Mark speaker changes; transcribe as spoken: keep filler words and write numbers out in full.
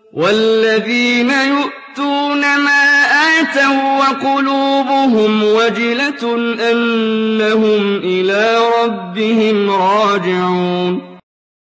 Speaker 1: وَالَّذِينَ يُؤْتُونَ مَا آتَوا وَّقُلُوبُهُمْ وَجِلَةٌ أَنَّهُمْ إِلَىٰ رَبِّهِمْ رَاجِعُونَ